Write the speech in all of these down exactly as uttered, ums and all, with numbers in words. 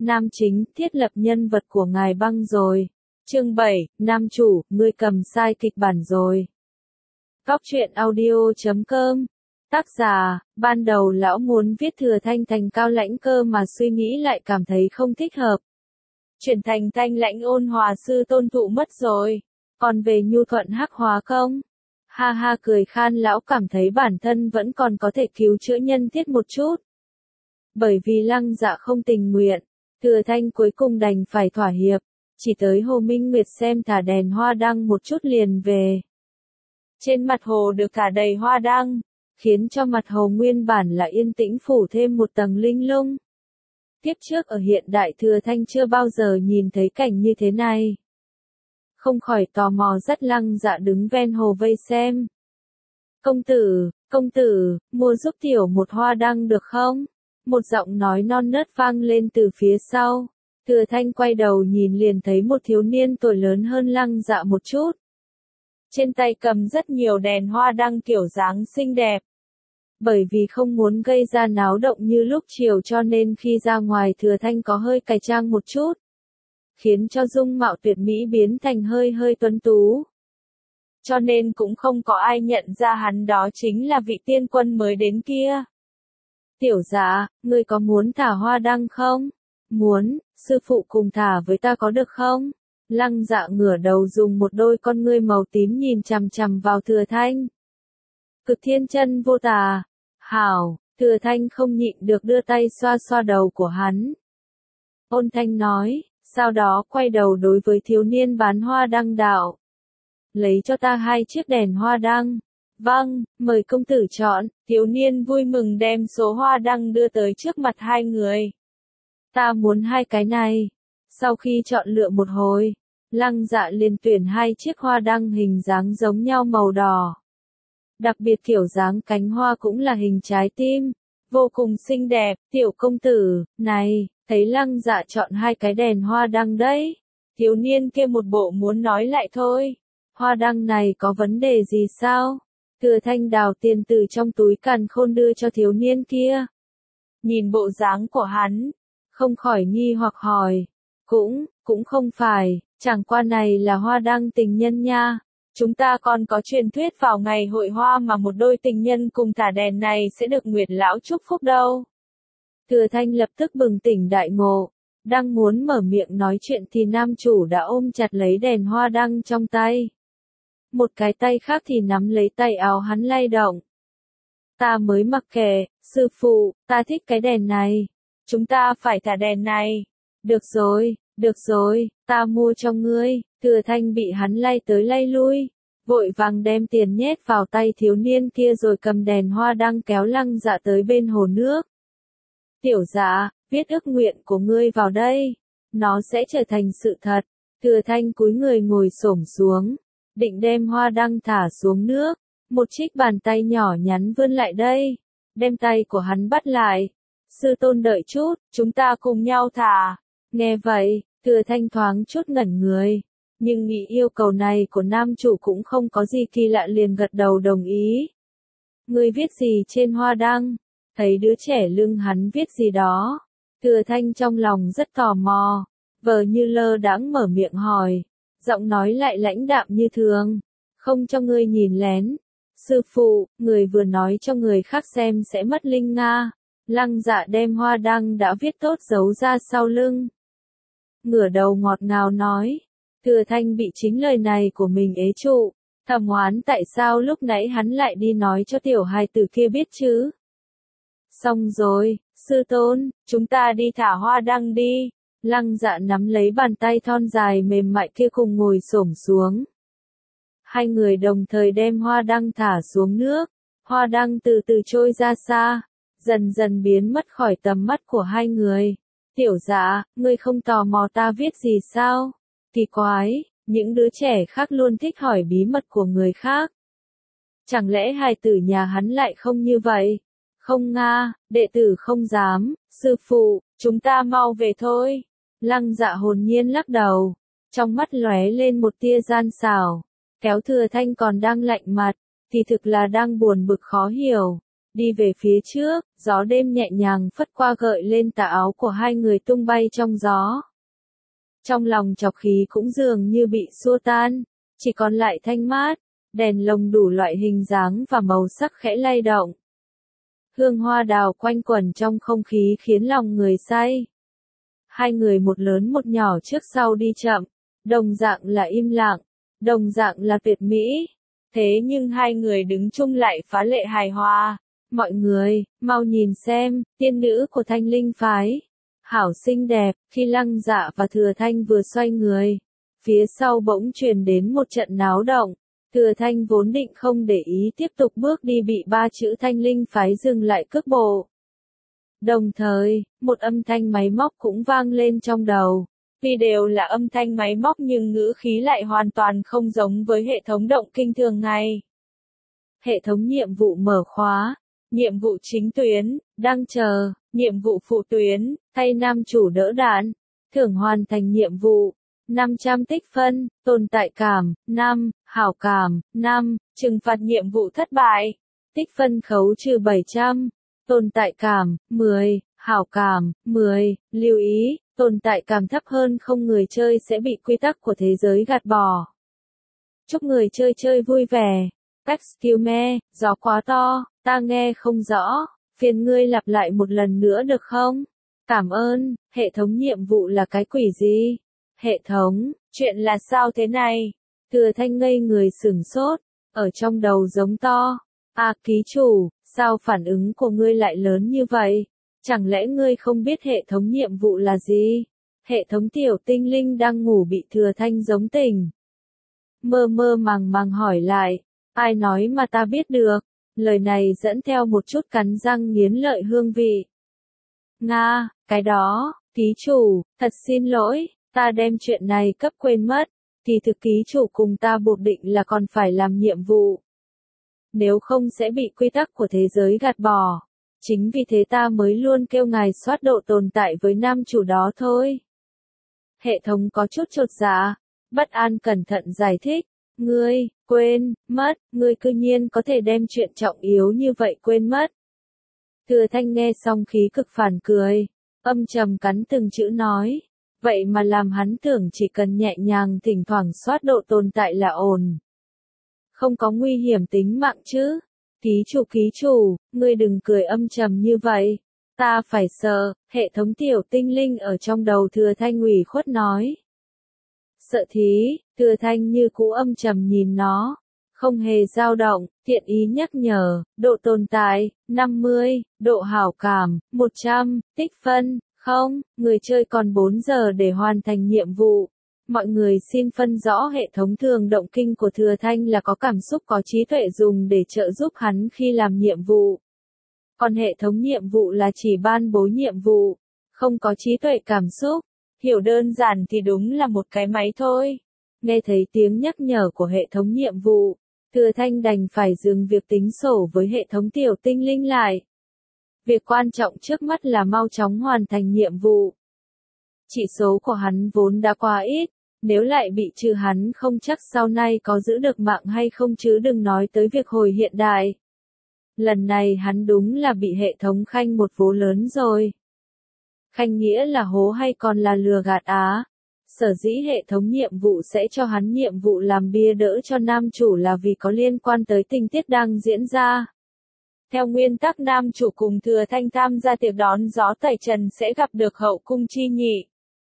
Nam chính, thiết lập nhân vật của ngài băng rồi. Chương bảy, nam chủ, ngươi cầm sai kịch bản rồi. Góc truyện audio chấm com. Tác giả, ban đầu lão muốn viết Thừa Thanh thành cao lãnh cơ mà suy nghĩ lại cảm thấy không thích hợp. Chuyển thành thanh lãnh ôn hòa sư tôn thụ mất rồi. Còn về nhu thuận hắc hóa công. Ha ha cười khan lão cảm thấy bản thân vẫn còn có thể cứu chữa nhân thiết một chút. Bởi vì Lăng Dạ không tình nguyện, Thừa Thanh cuối cùng đành phải thỏa hiệp, chỉ tới Hồ Minh Nguyệt xem thả đèn hoa đăng một chút liền về. Trên mặt hồ được thả đầy hoa đăng, khiến cho mặt hồ nguyên bản là yên tĩnh phủ thêm một tầng linh lung. Tiếp trước ở hiện đại Thừa Thanh chưa bao giờ nhìn thấy cảnh như thế này. Không khỏi tò mò rất Lăng Dạ đứng ven hồ vây xem. Công tử, công tử, mua giúp tiểu một hoa đăng được không? Một giọng nói non nớt vang lên từ phía sau. Thừa Thanh quay đầu nhìn liền thấy một thiếu niên tuổi lớn hơn Lăng Dạ một chút. Trên tay cầm rất nhiều đèn hoa đăng kiểu dáng xinh đẹp. Bởi vì không muốn gây ra náo động như lúc chiều cho nên khi ra ngoài Thừa Thanh có hơi cải trang một chút. Khiến cho dung mạo tuyệt mỹ biến thành hơi hơi tuấn tú. Cho nên cũng không có ai nhận ra hắn đó chính là vị tiên quân mới đến kia. Tiểu Dạ, ngươi có muốn thả hoa đăng không? Muốn, sư phụ cùng thả với ta có được không? Lăng Dạ ngửa đầu dùng một đôi con ngươi màu tím nhìn chằm chằm vào Thừa Thanh. Cực thiên chân vô tà. Hảo, Thừa Thanh không nhịn được đưa tay xoa xoa đầu của hắn. Ôn thanh nói, sau đó quay đầu đối với thiếu niên bán hoa đăng đạo. Lấy cho ta hai chiếc đèn hoa đăng. Vâng, mời công tử chọn. Thiếu niên vui mừng đem số hoa đăng đưa tới trước mặt hai người. Ta muốn hai cái này. Sau khi chọn lựa một hồi, Lăng Dạ liền tuyển hai chiếc hoa đăng hình dáng giống nhau màu đỏ. Đặc biệt kiểu dáng cánh hoa cũng là hình trái tim, vô cùng xinh đẹp. Tiểu công tử, này, thấy Lăng Dạ chọn hai cái đèn hoa đăng đấy. Thiếu niên kia một bộ muốn nói lại thôi. Hoa đăng này có vấn đề gì sao? Thừa Thanh đào tiền từ trong túi càn khôn đưa cho thiếu niên kia. Nhìn bộ dáng của hắn, không khỏi nghi hoặc hỏi. Cũng, cũng không phải, chẳng qua này là hoa đăng tình nhân nha. Chúng ta còn có truyền thuyết vào ngày hội hoa mà một đôi tình nhân cùng thả đèn này sẽ được Nguyệt Lão chúc phúc đâu. Thừa Thanh lập tức bừng tỉnh đại ngộ. Đang muốn mở miệng nói chuyện thì nam chủ đã ôm chặt lấy đèn hoa đăng trong tay. Một cái tay khác thì nắm lấy tay áo hắn lay động. Ta mới mặc kệ, sư phụ, ta thích cái đèn này. Chúng ta phải thả đèn này. Được rồi, được rồi, ta mua cho ngươi. Thừa Thanh bị hắn lay tới lay lui. Vội vàng đem tiền nhét vào tay thiếu niên kia rồi cầm đèn hoa đăng kéo Lăng Dạ tới bên hồ nước. Tiểu Dạ, viết ước nguyện của ngươi vào đây. Nó sẽ trở thành sự thật. Thừa Thanh cúi người ngồi xổm xuống. Định đem hoa đăng thả xuống nước, một chiếc bàn tay nhỏ nhắn vươn lại đây, đem tay của hắn bắt lại. Sư tôn đợi chút, chúng ta cùng nhau thả. Nghe vậy, Thừa Thanh thoáng chút ngẩn người, nhưng nghĩ yêu cầu này của nam chủ cũng không có gì kỳ lạ liền gật đầu đồng ý. Ngươi viết gì trên hoa đăng? Thấy đứa trẻ lưng hắn viết gì đó, Thừa Thanh trong lòng rất tò mò, vờ như lơ đãng mở miệng hỏi. Giọng nói lại lãnh đạm như thường, không cho ngươi nhìn lén. Sư phụ, người vừa nói cho người khác xem sẽ mất linh nga. Lăng Dạ đem hoa đăng đã viết tốt giấu ra sau lưng. Ngửa đầu ngọt ngào nói, Thừa Thanh bị chính lời này của mình ế trụ, thầm oán tại sao lúc nãy hắn lại đi nói cho tiểu hài tử kia biết chứ. Xong rồi, sư tôn, chúng ta đi thả hoa đăng đi. Lăng Dạ nắm lấy bàn tay thon dài mềm mại kia cùng ngồi xổm xuống. Hai người đồng thời đem hoa đăng thả xuống nước. Hoa đăng từ từ trôi ra xa, dần dần biến mất khỏi tầm mắt của hai người. Tiểu Dạ, ngươi không tò mò ta viết gì sao? Kỳ quái, những đứa trẻ khác luôn thích hỏi bí mật của người khác. Chẳng lẽ hài tử nhà hắn lại không như vậy? Không nga, đệ tử không dám. Sư phụ, chúng ta mau về thôi. Lăng Dạ hồn nhiên lắc đầu, trong mắt lóe lên một tia gian xảo, kéo Thừa Thanh còn đang lạnh mặt, thì thực là đang buồn bực khó hiểu. đi về phía trước, gió đêm nhẹ nhàng phất qua gợi lên tà áo của hai người tung bay trong gió. Trong lòng trọc khí cũng dường như bị xua tan, chỉ còn lại thanh mát, đèn lồng đủ loại hình dáng và màu sắc khẽ lay động. Hương hoa đào quanh quẩn trong không khí khiến lòng người say. Hai người một lớn một nhỏ trước sau đi chậm, đồng dạng là im lặng, đồng dạng là tuyệt mỹ. Thế nhưng hai người đứng chung lại phá lệ hài hòa. Mọi người, mau nhìn xem, tiên nữ của Thanh Linh phái. Hảo xinh đẹp, khi Lăng Dạ và Thừa Thanh vừa xoay người. Phía sau bỗng truyền đến một trận náo động. Thừa Thanh vốn định không để ý tiếp tục bước đi bị ba chữ Thanh Linh phái dừng lại cước bộ. Đồng thời, một âm thanh máy móc cũng vang lên trong đầu. Tuy đều là âm thanh máy móc nhưng ngữ khí lại hoàn toàn không giống với hệ thống động kinh thường ngày. Hệ thống nhiệm vụ mở khóa, nhiệm vụ chính tuyến, đang chờ, nhiệm vụ phụ tuyến, thay nam chủ đỡ đạn, thưởng hoàn thành nhiệm vụ, năm trăm tích phân, tồn tại cảm, năm, hảo cảm, năm, trừng phạt nhiệm vụ thất bại, tích phân khấu trừ bảy trăm, tồn tại cảm, mười, hảo cảm, mười, lưu ý, tồn tại cảm thấp hơn không người chơi sẽ bị quy tắc của thế giới gạt bỏ. Chúc người chơi chơi vui vẻ. Excuse me, gió quá to, ta nghe không rõ, phiền ngươi lặp lại một lần nữa được không? Cảm ơn, hệ thống nhiệm vụ là cái quỷ gì? Hệ thống, chuyện là sao thế này? Thừa Thanh ngây người sửng sốt, ở trong đầu giống to. À ký chủ, sao phản ứng của ngươi lại lớn như vậy? Chẳng lẽ ngươi không biết hệ thống nhiệm vụ là gì? Hệ thống tiểu tinh linh đang ngủ bị Thừa Thanh giống tỉnh. Mơ mơ màng màng hỏi lại, ai nói mà ta biết được? Lời này dẫn theo một chút cắn răng nghiến lợi hương vị. Nga, cái đó, ký chủ, thật xin lỗi, ta đem chuyện này cấp quên mất, thì thực ký chủ cùng ta buộc định là còn phải làm nhiệm vụ. Nếu không sẽ bị quy tắc của thế giới gạt bỏ. Chính vì thế ta mới luôn kêu ngài soát độ tồn tại với nam chủ đó thôi. Hệ thống có chút chột dạ, bất an cẩn thận giải thích. Ngươi, quên, mất, ngươi cư nhiên có thể đem chuyện trọng yếu như vậy quên mất. Thừa Thanh nghe xong khí cực phản cười, âm trầm cắn từng chữ nói. Vậy mà làm hắn tưởng chỉ cần nhẹ nhàng thỉnh thoảng soát độ tồn tại là ổn. Không có nguy hiểm tính mạng chứ. Ký chủ ký chủ, ngươi đừng cười âm trầm như vậy. Ta phải sợ, hệ thống tiểu tinh linh ở trong đầu Thừa Thanh ủy khuất nói. Sợ thí, Thừa Thanh như cũ âm trầm nhìn nó. Không hề dao động, thiện ý nhắc nhở, độ tồn tại, năm mươi, độ hảo cảm, một trăm, tích phân, không, người chơi còn bốn giờ để hoàn thành nhiệm vụ. Mọi người xin phân rõ hệ thống thường động kinh của Thừa Thanh là có cảm xúc có trí tuệ dùng để trợ giúp hắn khi làm nhiệm vụ. Còn hệ thống nhiệm vụ là chỉ ban bố nhiệm vụ, không có trí tuệ cảm xúc. Hiểu đơn giản thì đúng là một cái máy thôi. Nghe thấy tiếng nhắc nhở của hệ thống nhiệm vụ, Thừa Thanh đành phải dừng việc tính sổ với hệ thống tiểu tinh linh lại. Việc quan trọng trước mắt là mau chóng hoàn thành nhiệm vụ. Chỉ số của hắn vốn đã quá ít, nếu lại bị trừ hắn không chắc sau này có giữ được mạng hay không chứ đừng nói tới việc hồi hiện đại. Lần này hắn đúng là bị hệ thống khanh một vố lớn rồi. Khanh nghĩa là hố hay còn là lừa gạt á? Sở dĩ hệ thống nhiệm vụ sẽ cho hắn nhiệm vụ làm bia đỡ cho nam chủ là vì có liên quan tới tình tiết đang diễn ra. Theo nguyên tắc nam chủ cùng Thừa Thanh tham gia tiệc đón gió tẩy trần sẽ gặp được hậu cung chi nhị.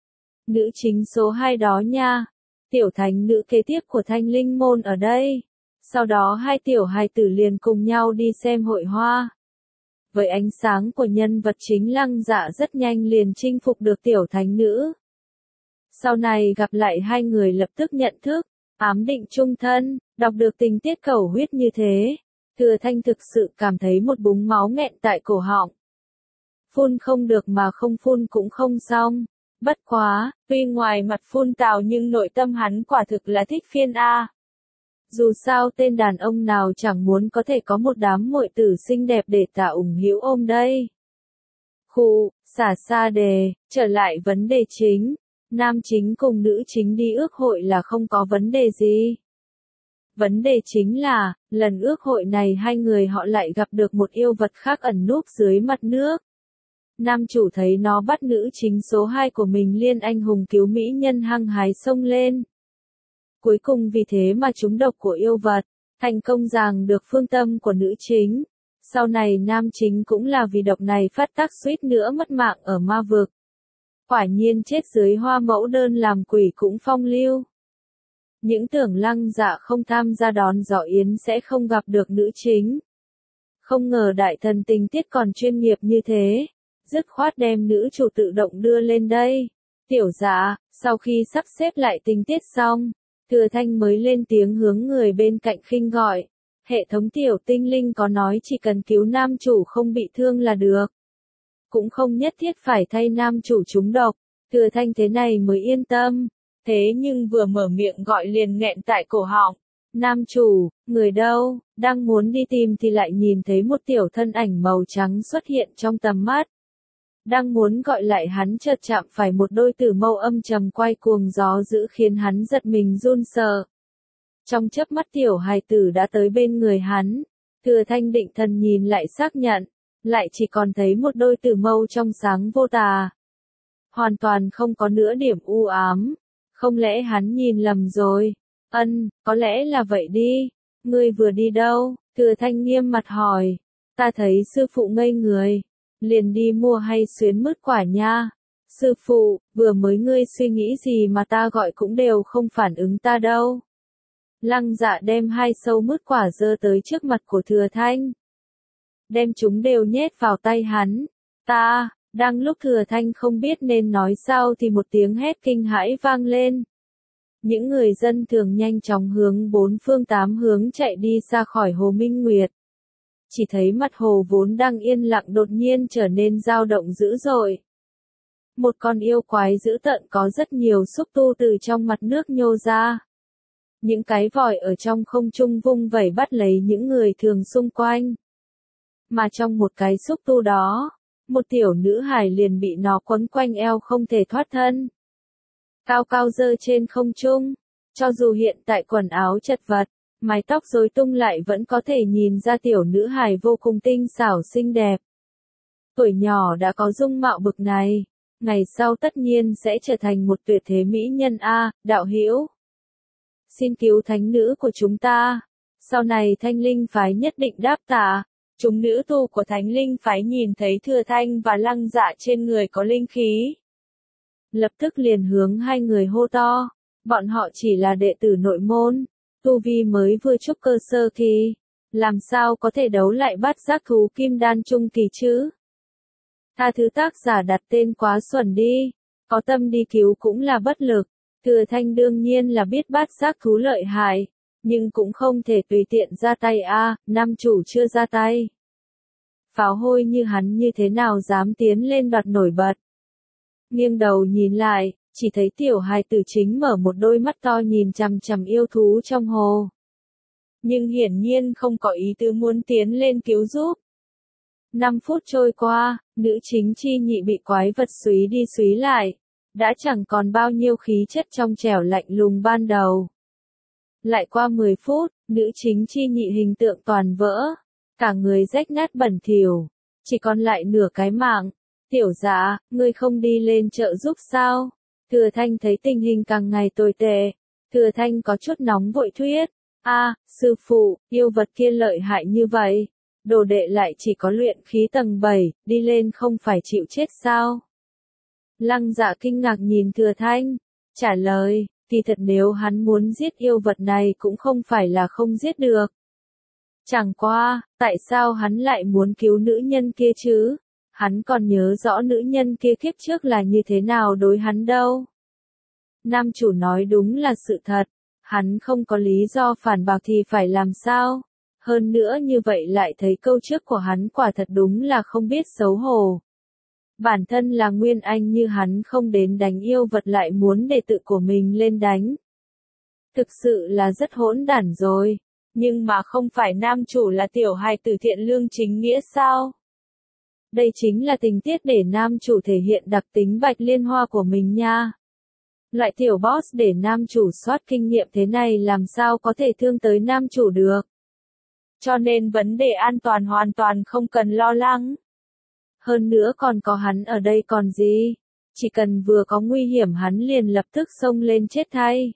Nữ chính số hai đó nha. Tiểu thánh nữ kế tiếp của Thanh Linh môn ở đây. Sau đó hai tiểu hài tử liền cùng nhau đi xem hội hoa. Với ánh sáng của nhân vật chính Lăng Dạ rất nhanh liền chinh phục được tiểu thánh nữ. Sau này gặp lại hai người lập tức nhận thức, ám định chung thân, đọc được tình tiết cầu huyết như thế. Thừa Thanh thực sự cảm thấy một búng máu nghẹn tại cổ họng. Phun không được mà không phun cũng không xong. Bất quá, tuy ngoài mặt phun tào nhưng nội tâm hắn quả thực là thích phiên A. Dù sao tên đàn ông nào chẳng muốn có thể có một đám muội tử xinh đẹp để tả ủng hữu ôm đây. Khu, xả xa đề, trở lại vấn đề chính. Nam chính cùng nữ chính đi ước hội là không có vấn đề gì. Vấn đề chính là, lần ước hội này hai người họ lại gặp được một yêu vật khác ẩn núp dưới mặt nước. Nam chủ thấy nó bắt nữ chính số hai của mình Liên anh hùng cứu mỹ nhân hăng hái xông lên. Cuối cùng vì thế mà trúng độc của yêu vật, thành công giằng được phương tâm của nữ chính. Sau này nam chính cũng là vì độc này phát tác suýt nữa mất mạng ở ma vực. Quả nhiên chết dưới hoa mẫu đơn làm quỷ cũng phong lưu. Những tưởng Lăng Dạ không tham gia đón gió yến sẽ không gặp được nữ chính. Không ngờ đại thần tình tiết còn chuyên nghiệp như thế. Dứt khoát đem nữ chủ tự động đưa lên đây. Tiểu Dạ, sau khi sắp xếp lại tình tiết xong, Thừa Thanh mới lên tiếng hướng người bên cạnh khinh gọi. Hệ thống tiểu tinh linh có nói chỉ cần cứu nam chủ không bị thương là được. Cũng không nhất thiết phải thay nam chủ trúng độc. Thừa Thanh thế này mới yên tâm. Thế nhưng vừa mở miệng gọi liền nghẹn tại cổ họng. Nam chủ, người đâu, đang muốn đi tìm thì lại nhìn thấy một tiểu thân ảnh màu trắng xuất hiện trong tầm mắt. Đang muốn gọi lại hắn chợt chạm phải một đôi tử mâu âm trầm quay cuồng gió dữ khiến hắn giật mình run sợ. Trong chớp mắt tiểu hài tử đã tới bên người hắn. Thừa Thanh định thần nhìn lại xác nhận, lại chỉ còn thấy một đôi tử mâu trong sáng vô tà. Hoàn toàn không có nửa điểm u ám. Không lẽ hắn nhìn lầm rồi? Ân, có lẽ là vậy đi. Ngươi vừa đi đâu? Thừa Thanh nghiêm mặt hỏi. Ta thấy sư phụ ngây người. Liền đi mua hay xuyến mứt quả nha. Sư phụ, vừa mới ngươi suy nghĩ gì mà ta gọi cũng đều không phản ứng ta đâu. Lăng Dạ đem hai sâu mứt quả dơ tới trước mặt của Thừa Thanh. Đem chúng đều nhét vào tay hắn. Ta, đang lúc Thừa Thanh không biết nên nói sao thì một tiếng hét kinh hãi vang lên. Những người dân thường nhanh chóng hướng bốn phương tám hướng chạy đi ra khỏi Hồ Minh Nguyệt. Chỉ thấy mặt hồ vốn đang yên lặng đột nhiên trở nên dao động dữ dội. Một con yêu quái dữ tợn có rất nhiều xúc tu từ trong mặt nước nhô ra. Những cái vòi ở trong không trung vung vẩy bắt lấy những người thường xung quanh. Mà trong một cái xúc tu đó, một tiểu nữ hài liền bị nó quấn quanh eo không thể thoát thân. Cao cao dơ trên không trung, cho dù hiện tại quần áo chật vật, mái tóc rối tung lại vẫn có thể nhìn ra tiểu nữ hài vô cùng tinh xảo xinh đẹp. Tuổi nhỏ đã có dung mạo bực này, ngày sau tất nhiên sẽ trở thành một tuyệt thế mỹ nhân a, đạo hữu. Xin cứu thánh nữ của chúng ta. Sau này Thanh Linh phái nhất định đáp tạ. Chúng nữ tu của Thánh Linh phái nhìn thấy Thừa Thanh và Lăng Dạ trên người có linh khí. Lập tức liền hướng hai người hô to. Bọn họ chỉ là đệ tử nội môn. Tu vi mới vừa trúc cơ sơ kỳ. Làm sao có thể đấu lại bát giác thú kim đan trung kỳ chứ? Tha thứ tác giả đặt tên quá xuẩn đi. Có tâm đi cứu cũng là bất lực. Thừa Thanh đương nhiên là biết bát giác thú lợi hại. Nhưng cũng không thể tùy tiện ra tay a, à, nam chủ chưa ra tay. Pháo hôi như hắn như thế nào dám tiến lên đoạt nổi bật. Nghiêng đầu nhìn lại, chỉ thấy tiểu hài tử chính mở một đôi mắt to nhìn chằm chằm yêu thú trong hồ. Nhưng hiển nhiên không có ý tứ muốn tiến lên cứu giúp. Năm phút trôi qua, nữ chính chi nhị bị quái vật súy đi súy lại. Đã chẳng còn bao nhiêu khí chất trong trẻo lạnh lùng ban đầu. Lại qua mười phút, nữ chính chi nhị hình tượng toàn vỡ. Cả người rách nát bẩn thỉu. Chỉ còn lại nửa cái mạng. Tiểu Dạ, ngươi không đi lên trợ giúp sao? Thừa Thanh thấy tình hình càng ngày tồi tệ. Thừa Thanh có chút nóng vội thuyết. A, à, sư phụ, yêu vật kia lợi hại như vậy. Đồ đệ lại chỉ có luyện khí tầng bảy, đi lên không phải chịu chết sao? Lăng Dạ kinh ngạc nhìn Thừa Thanh. Trả lời, thì thật nếu hắn muốn giết yêu vật này cũng không phải là không giết được. Chẳng qua, tại sao hắn lại muốn cứu nữ nhân kia chứ? Hắn còn nhớ rõ nữ nhân kia kiếp trước là như thế nào đối hắn đâu. Nam chủ nói đúng là sự thật. Hắn không có lý do phản bác thì phải làm sao? Hơn nữa như vậy lại thấy câu trước của hắn quả thật đúng là không biết xấu hổ. Bản thân là Nguyên Anh như hắn không đến đánh yêu vật lại muốn đệ tử của mình lên đánh. Thực sự là rất hỗn đản rồi. Nhưng mà không phải nam chủ là tiểu hài tử thiện lương chính nghĩa sao? Đây chính là tình tiết để nam chủ thể hiện đặc tính bạch liên hoa của mình nha. Loại tiểu boss để nam chủ soát kinh nghiệm thế này làm sao có thể thương tới nam chủ được. Cho nên vấn đề an toàn hoàn toàn không cần lo lắng. Hơn nữa còn có hắn ở đây còn gì. Chỉ cần vừa có nguy hiểm hắn liền lập tức xông lên chết thay.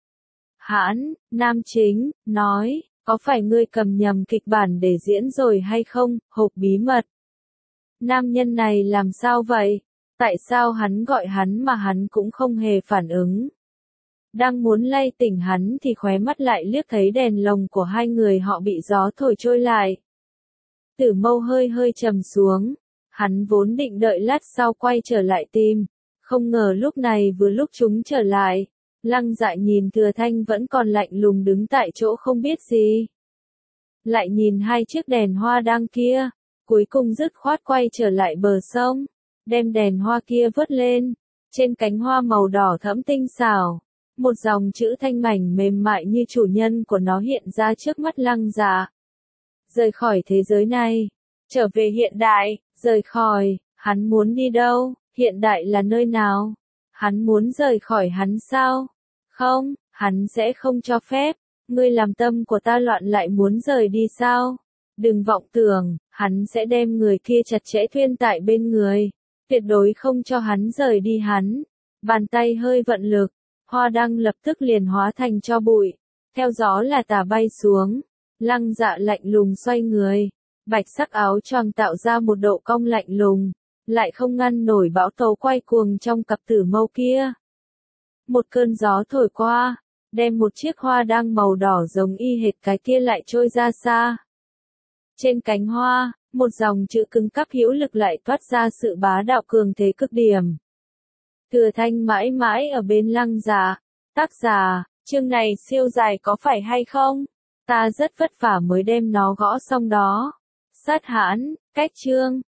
Hãn, nam chính, nói, có phải ngươi cầm nhầm kịch bản để diễn rồi hay không, hộp bí mật. Nam nhân này làm sao vậy? Tại sao hắn gọi hắn mà hắn cũng không hề phản ứng? Đang muốn lay tỉnh hắn thì khóe mắt lại liếc thấy đèn lồng của hai người họ bị gió thổi trôi lại. Tử Mâu hơi hơi trầm xuống. Hắn vốn định đợi lát sau quay trở lại tìm. Không ngờ lúc này vừa lúc chúng trở lại. Lăng Dạ nhìn Thừa Thanh vẫn còn lạnh lùng đứng tại chỗ không biết gì. Lại nhìn hai chiếc đèn hoa đang kia. Cuối cùng dứt khoát quay trở lại bờ sông. Đem đèn hoa kia vớt lên. Trên cánh hoa màu đỏ thẫm tinh xảo. Một dòng chữ thanh mảnh mềm mại như chủ nhân của nó hiện ra trước mắt Lăng Dạ. Rời khỏi thế giới này. Trở về hiện đại. Rời khỏi. Hắn muốn đi đâu? Hiện đại là nơi nào? Hắn muốn rời khỏi hắn sao? Không, hắn sẽ không cho phép. Ngươi làm tâm của ta loạn lại muốn rời đi sao? Đừng vọng tưởng, hắn sẽ đem người kia chặt chẽ thuyên tại bên người. Tuyệt đối không cho hắn rời đi hắn. Bàn tay hơi vận lực, hoa đăng lập tức liền hóa thành tro bụi. Theo gió là tả bay xuống. Lăng Dạ lạnh lùng xoay người. Bạch sắc áo choàng tạo ra một độ cong lạnh lùng. Lại không ngăn nổi bão tố quay cuồng trong cặp Tử Mâu kia. Một cơn gió thổi qua, đem một chiếc hoa đăng màu đỏ giống y hệt cái kia lại trôi ra xa. Trên cánh hoa, một dòng chữ cứng cáp hữu lực lại toát ra sự bá đạo cường thế cực điểm. Thừa Thanh mãi mãi ở bên Lăng Dạ. Tác giả, chương này siêu dài có phải hay không? Ta rất vất vả mới đem nó gõ xong đó. Sát hãn, cách chương.